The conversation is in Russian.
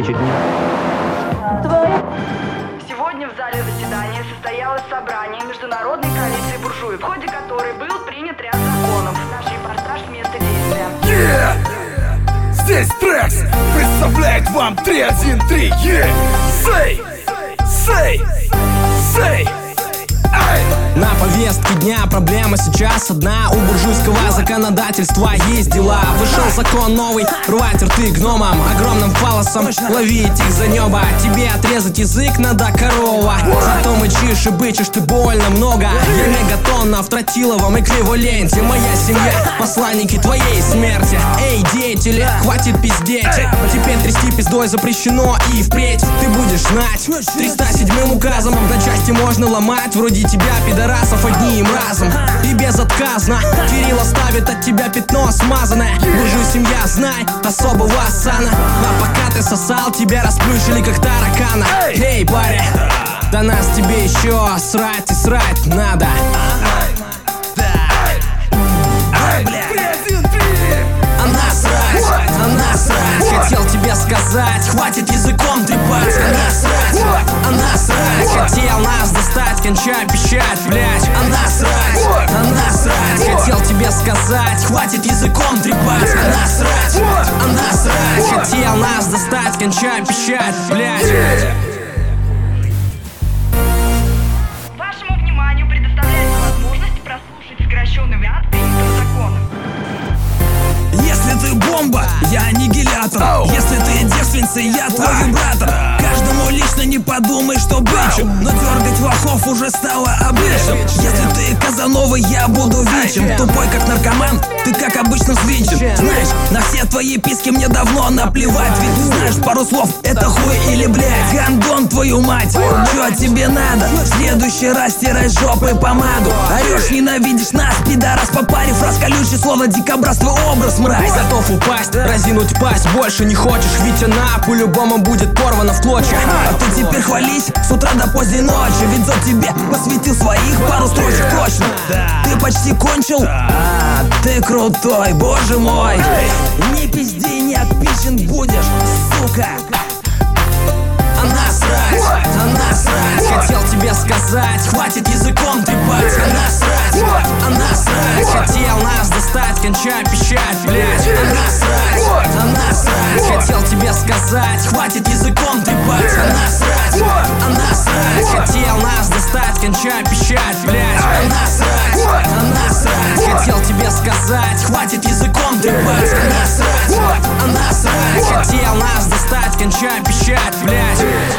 обеспечить мне. Сегодня в зале заседания состоялось собрание Международной коалиции буржуев, в ходе которой был принят ряд законов. Наш репортаж с места действия. Здесь Трекс представляет вам 313. Say. На повестке дня проблема сейчас одна. У буржуйского законодательства есть дела. Вышел закон новый, рвать рты гномам, огромным фалосом ловить их за небо. Тебе отрезать язык надо, корова. Зато мычишь и бычишь ты больно много. Я мегатонна в тротиловом эквиваленте. Моя семья — посланники твоей смерти. Эй, деятели, хватит пиздеть. Теперь трясти пиздой запрещено и впредь ты будешь знать. 307 указом на части можно ломать. Вроде тебя, пидорасов, одним разом и безотказно. Кирилл оставит от тебя пятно смазанное. Буржуй семья, знай, особого сана. А пока ты сосал, тебя расплющили как таракана. Эй, парень, до нас тебе еще срать и срать надо. А насрать, хотел тебе сказать, хватит языком трепать. А насрать, хотел нас достать, кончай пищать, блять. А насрать, хотел тебе сказать, хватит языком трепать. А насрать, хотел нас достать, кончай пищать, блять. Вашему вниманию предоставляется возможность прослушать сокращенный вариант принятого закона. Если ты бомба, я аннигилятор. Если ты девственница, я твой вибратор. Каждому лично не подумай, что бычу, но дергать лохов уже стало обычным. Если ты Казанова, я буду вичем. Тупой как наркоман, ты как обычно свинчен. Знаешь, на все твои писки мне давно наплевать. Ведь ты знаешь пару слов, это хуй или блядь. Гандон, твою мать, чё тебе надо? В следующий раз стирай жопой помаду. Орешь, ненавидишь нас, пидорас по паре. Фраз колючий, словно дикобраз, твой образ, мразь. Готов упасть, разинуть пасть, больше не хочешь. Ведь она по-любому будет порвана в клочья. А ты теперь хвались с утра до поздней ночи. Ведь за тебе посвятил своих пару строчек точно. Ты почти кончил? Ты крутой, боже мой. Не пизди, не отпичен будешь, сука. А насрать, хотел тебе сказать, хватит языком трепать. А насрать, хотел нас достать, кончай пищать, блять. А насрать, хотел тебе сказать, хватит языком трепать. А насрать, хотел нас достать, кончай пищать, блять. А насрать, хотел тебе сказать, хватит языком трепать. А насрать, хотел нас достать, кончай пищать, блять.